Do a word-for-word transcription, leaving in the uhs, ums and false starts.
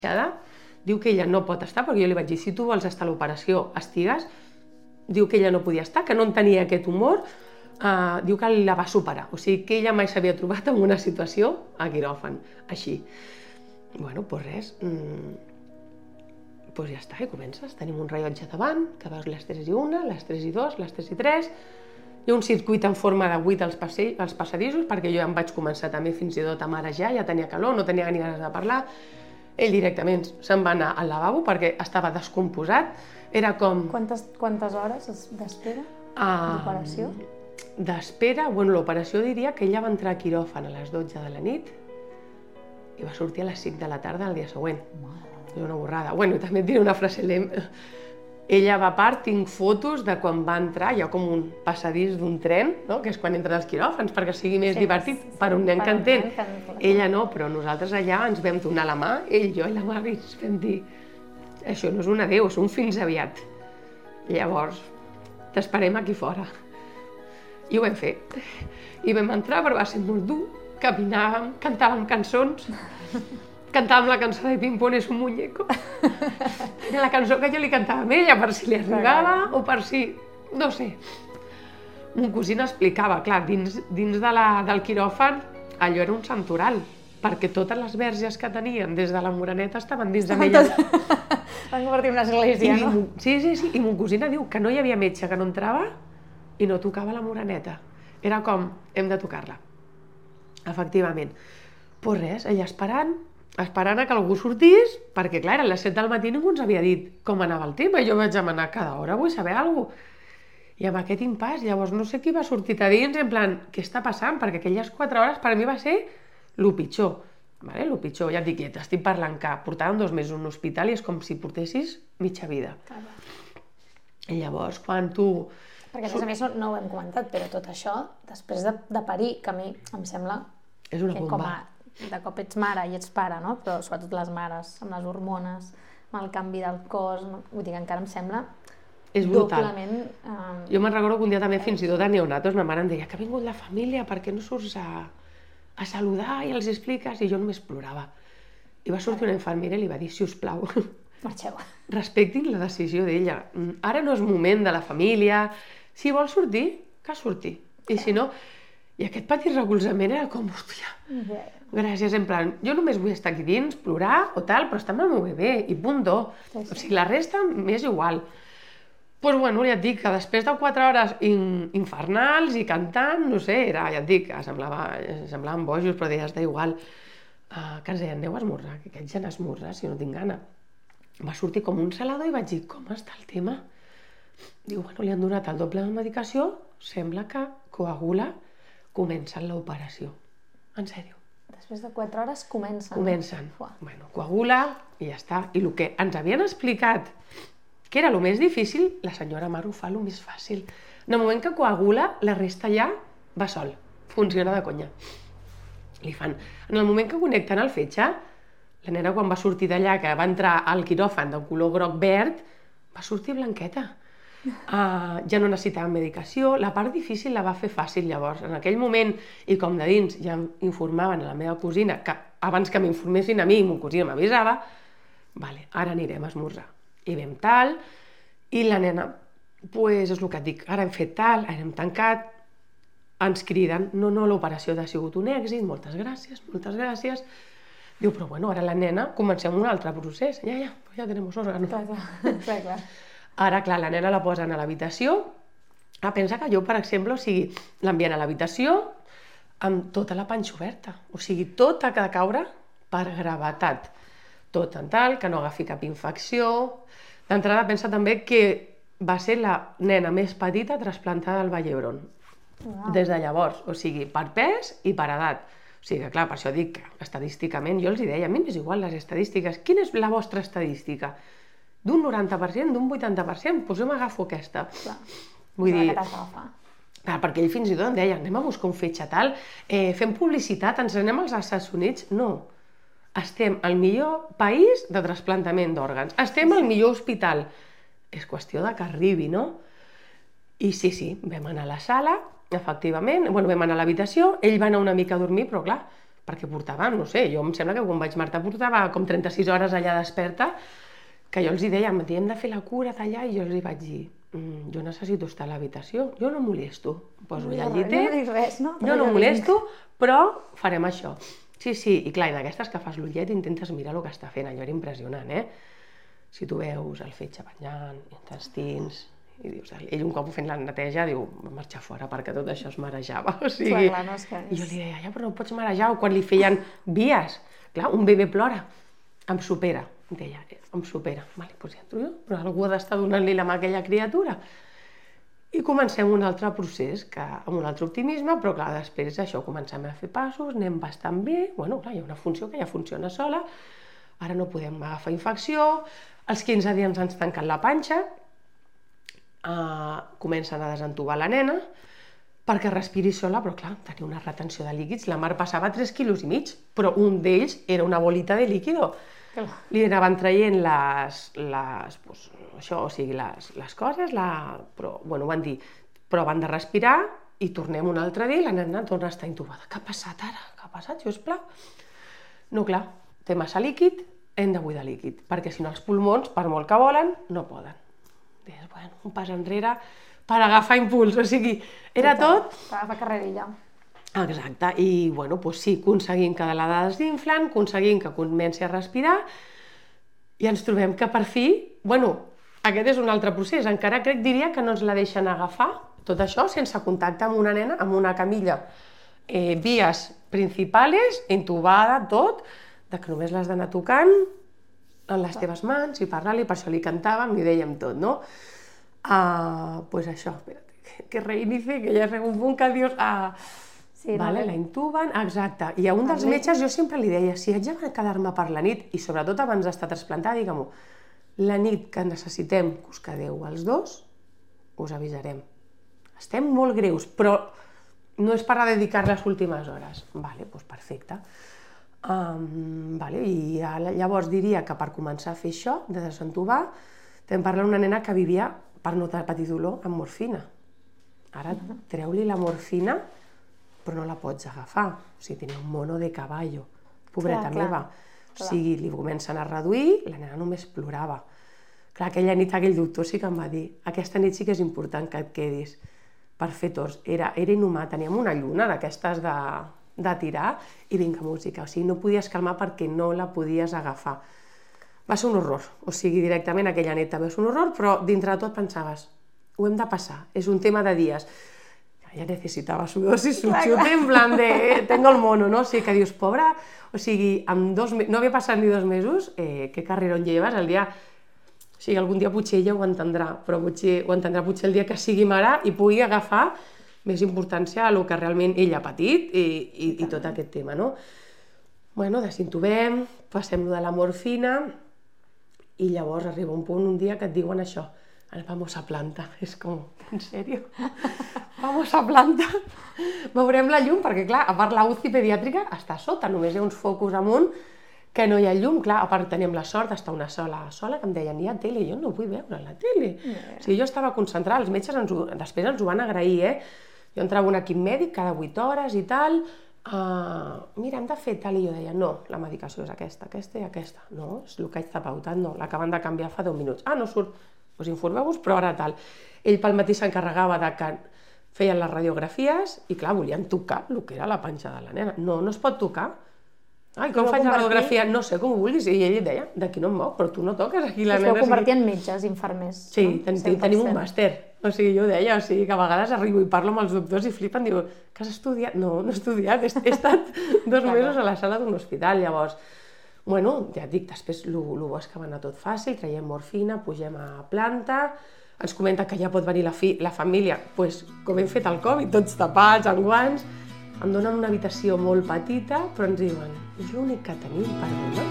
diu que ella no pot estar, perquè jo li vaig dir, si tu vols estar a l'operació, estigues, diu que ella no podia estar, que no en tenia aquest humor, uh, diu que la va superar, o sigui que ella mai s'havia trobat en una situació a quiròfan, així. Bueno, doncs res, mm, doncs ja està, i comences, tenim un rellotge davant, que veus les tres i una, les tres i dos, les tres i tres, hi ha un circuit en forma de vuit als, passe als passadissos, perquè jo ja em vaig començar també fins i tot a marejar, ja tenia calor, no tenia ni ganes de parlar. Ell directament se'n va anar al lavabo perquè estava descomposat. Era com... Quantes, quantes hores d'espera uh, d'operació? D'espera, bueno, l'operació diria que ella va entrar a quiròfan a les dotze de la nit i va sortir a les cinc de la tarda el dia següent. És una borrada. Bueno, també et diré una frase lent. Ella va a part, tinc fotos de quan va entrar, hi ha com un passadís d'un tren, no? Que és quan entren els quiròfans, perquè sigui més sí, divertit, sí, per un nen que entén. Ella no, però nosaltres allà ens vam donar la mà, ell, jo i la Mavi, ens vam dir, això no és un adéu, és un fins aviat. Llavors, t'esperem aquí fora. I ho vam fer. I vam entrar, però va ser molt dur, caminàvem, cantàvem cançons, cantàvem la cançó de Pimpón és un muñeco. Era la cançó que jo li cantava a ella, per si li arribava o per si... no sé. Mon cosí explicava, clar, dins, dins de la, del quiròfan allò era un santoral, perquè totes les verges que tenien des de la Moreneta estaven dins de ella. Van convertir en una església, I, no? Sí, sí, sí. I mon cosina diu que no hi havia metge que no entrava i no tocava la Moreneta. Era com, hem de tocar-la. Efectivament. Pues res, ella esperant, esperant a que algú sortís, perquè clar, a les set del matí ningú ens havia dit com anava el tema, i jo vaig demanar cada hora, vull saber alguna cosa. I amb aquest impàs, llavors no sé qui va sortir a dins, en plan, què està passant? Perquè aquelles quatre hores per a mi va ser el pitjor, vale? El pitjor, ja et dic, t'estic parlant que portàvem dos mesos en un hospital i és com si portessis mitja vida. I llavors, quan tu... Perquè a més a més no, no ho hem comentat, però tot això, després de, de parir, que a mi em sembla és una que bomba. com a de cop ets mare i ets pare, no? Però sobretot les mares, amb les hormones, amb el canvi del cos, no? Vull dir que encara em sembla és brutal. Doblement... Eh... Jo me'n recordo que un dia també, fins i tot a neonatos, ma mare em deia que ha vingut la família, per què no surts a, a saludar i els expliques? I jo només plorava. I va sortir una infermera i li va dir, si us plau, marxeu. Respectin la decisió d'ella. Ara no és moment de la família. Si vol sortir, que surti. I si no... I aquest petit recolzament era com, hòstia, gràcies, en plan, jo només vull estar aquí dins, plorar o tal, però estar amb el meu bebè, i punto. Sí, sí. O sigui, la resta m'és igual. Doncs, pues, bueno, ja et dic que després de quatre hores in infernals i cantant, no sé, era, ja et dic, semblava, semblaven bojos, però deies, da igual, uh, que ens deien, aneu a esmorzar, que aquests ja n'esmorzar, si no tinc gana. Va sortir com un salador i vaig dir, com està el tema? Diu, bueno, li han donat el doble de medicació, sembla que coagula, comencen l'operació. En sèrio. Després de quatre hores comencen. Comencen. Bueno, coagula i ja està. I el que ens havien explicat que era el més difícil, la senyora Mar ho fa el més fàcil. En el moment que coagula, la resta ja va sol. Funciona de conya. Li fan. En el moment que connecten el fetge, la nena quan va sortir d'allà, que va entrar al quiròfan de color groc-verd, va sortir blanqueta. Uh, ja no necessitava medicació, la part difícil la va fer fàcil llavors, en aquell moment, i com de dins ja informaven a la meva cosina, que abans que m'informessin a mi, mon cosina m'avisava, vale, ara anirem a esmorzar. I vam tal, i la nena, pues és el que et dic, ara hem fet tal, ara hem tancat, ens criden, no, no, l'operació ha sigut un èxit, moltes gràcies, moltes gràcies. Diu, però bueno, ara la nena, comencem un altre procés, ja, ja, ja tenim òrgano. Clar, clar, clar, clar. Ara, clar, la nena la posen a l'habitació. Ah, pensa que jo, per exemple, o sigui, l'envien a l'habitació amb tota la panxa oberta. O sigui, tot ha de caure per gravetat. Tot en tal, que no agafi cap infecció. D'entrada, pensa també que va ser la nena més petita trasplantada al Vall d'Hebron. Wow. Des de llavors, o sigui, per pes i per edat. O sigui que, clar, per això dic que estadísticament, jo els deia, a mi m'és igual les estadístiques. Quina és la vostra estadística? D'un noranta per cent, d'un vuitanta per cent, doncs jo m'agafo aquesta. Clar, vull dir, clar, perquè ell fins i tot em deia, anem a buscar un fetge tal, eh, fem publicitat, ens anem als Estats Units. No, estem al millor país de trasplantament d'òrgans, estem al millor hospital. És qüestió de que arribi, no? I sí, sí, vam anar a la sala, efectivament, bueno, vam anar a l'habitació, ell va anar una mica a dormir, però clar, perquè portava, no sé, jo em sembla que quan vaig marxar portava com trenta-sis hores allà desperta, que jo els hi deia, hem de fer la cura d'allà, i jo els hi vaig dir, mm, jo necessito estar a l'habitació, jo no molesto, em poso allà al lliter, no dic res, no? jo no molesto, però farem això. Sí, sí, i clar, i d'aquestes que fas l'ullet intentes mirar el que està fent, allò era impressionant, eh? Si tu veus el fetge banyant, intestins, i dius, ell un cop fent la neteja diu, va marxar fora perquè tot això es marejava, o sigui... Clar, clar, no és que és... I jo li deia, ja, però no pots marejar, o quan li feien vies, clar, un bebè plora, em supera, em deia, em supera, vale, doncs ja entro jo, però algú ha d'estar donant-li la mà a aquella criatura. I comencem un altre procés, que, amb un altre optimisme, però clar, després això, comencem a fer passos, anem bastant bé, bueno, clar, hi ha una funció que ja funciona sola, ara no podem agafar infecció, als quinze dies ens tanquen la panxa, Uh, comencen a desentubar la nena perquè respiri sola, però clar, tenia una retenció de líquids, la Mar passava tres quilos i mig, però un d'ells era una bolita de líquido. Clar. Li anaven traient les, les, pues, això, o sigui, les, les coses, la, però, bueno, van dir, proven de respirar i tornem un altre dia i la nena torna a estar intubada. Què ha passat ara? Què ha passat, sisplau? No, clar, té massa líquid, hem de buidar líquid, perquè si no els pulmons, per molt que volen, no poden. Deies, bueno, un pas enrere per agafar impuls, o sigui, era tot... Per agafar carrerilla. Exacte, i bueno, doncs sí, aconseguim que de la desinflen, aconseguim que comenci a respirar, i ens trobem que per fi, bueno, aquest és un altre procés, encara crec, diria que no ens la deixen agafar, tot això sense contacte amb una nena, amb una camilla, eh, vies principals, intubada, tot, de que només l'has d'anar tocant, en les teves mans, i parlar-li, per això li cantàvem, li dèiem tot, no? Uh, pues això, espera't, que reinici, que ja és un punt que dius, ah, sí, vale, no, la intuben, exacte. I a un dels metges jo sempre li deia, si haig de quedar-me per la nit, i sobretot abans d'estar trasplantada, digue-m'ho, la nit que necessitem que us quedeu els dos, us avisarem. Estem molt greus, però no és per a dedicar les últimes hores. Vale, doncs perfecte. Um, vale, i llavors diria que per començar a fer això, de desentubar, vam parlar d'una nena que vivia, per no patir dolor, amb morfina. Ara treu-li la morfina, però no la pots agafar. O sigui, tenia un mono de caballo, pobreta clar, meva. Clar, o sigui, li comencen a reduir, la nena només plorava. Clar, aquella nit aquell doctor sí que em va dir, aquesta nit sí que és important que et quedis per fer torns. Era, era inhumà, teníem una lluna d'aquestes de... de tirar, i vinga música, o sigui, no podies calmar perquè no la podies agafar. Va ser un horror, o sigui, directament aquella nit també és un horror, però dintre de tot pensaves, ho hem de passar, és un tema de dies. Ja necessitava su dosis, su chute, en plan de, tengo el mono, no? O sigui, que dius, pobra, o sigui, amb dos mesos, no havia passat ni dos mesos, eh, què carrerón lleves el dia... O sigui, algun dia potser ella ho entendrà, però potser ho entendrà potser el dia que sigui mare i pugui agafar més importància a el que realment ell ha patit i, i, i tot aquest tema, no? Bueno, desintubem, passem de la morfina i llavors arriba un punt, un dia que et diuen això, el vamos a planta. És com, en sèrio? Vamos a planta? Veurem la llum, perquè clar, a part la U C I pediàtrica està sota, només hi ha uns focus amunt que no hi ha llum, clar, a part teníem la sort d'estar una sola sola, que em deien, hi ha tele, jo no vull veure la tele. Yeah. O sigui, jo estava concentrada, els metges ens ho, després ens ho van agrair, eh? Jo entrava un equip mèdic cada vuit hores i tal, uh, mira, hem de fer tal, i jo deia, no, la medicació és aquesta, aquesta i aquesta. No, és el que haig de pautat, no, l'acaben de canviar fa deu minuts. Ah, no surt, doncs informeu-vos, però ara tal. Ell pel matí s'encarregava de que feien les radiografies i, clar, volien tocar el que era la panxa de la nena. No, no es pot tocar. Ai, com faig la radiografia? No sé, com ho vulguis. I ell deia, d'aquí no em moc, però tu no toques aquí la nena. Us vau convertir en metges, infermers. Sí, tenim un màster. O sigui, jo deia, o sigui, que a vegades arribo i parlo amb els doctors i flipen, diu, que has estudiat? No, no he estudiat, he estat dos mesos a la sala d'un hospital, llavors. Bueno, ja et dic, després el bo és que va anar tot fàcil, traiem morfina, pugem a planta, ens comenta que ja pot venir la, fi, la família, pues, com hem fet el Covid, tots tapats, amb guants, em donen una habitació molt petita, però ens diuen, és l'únic que tenim, perdona?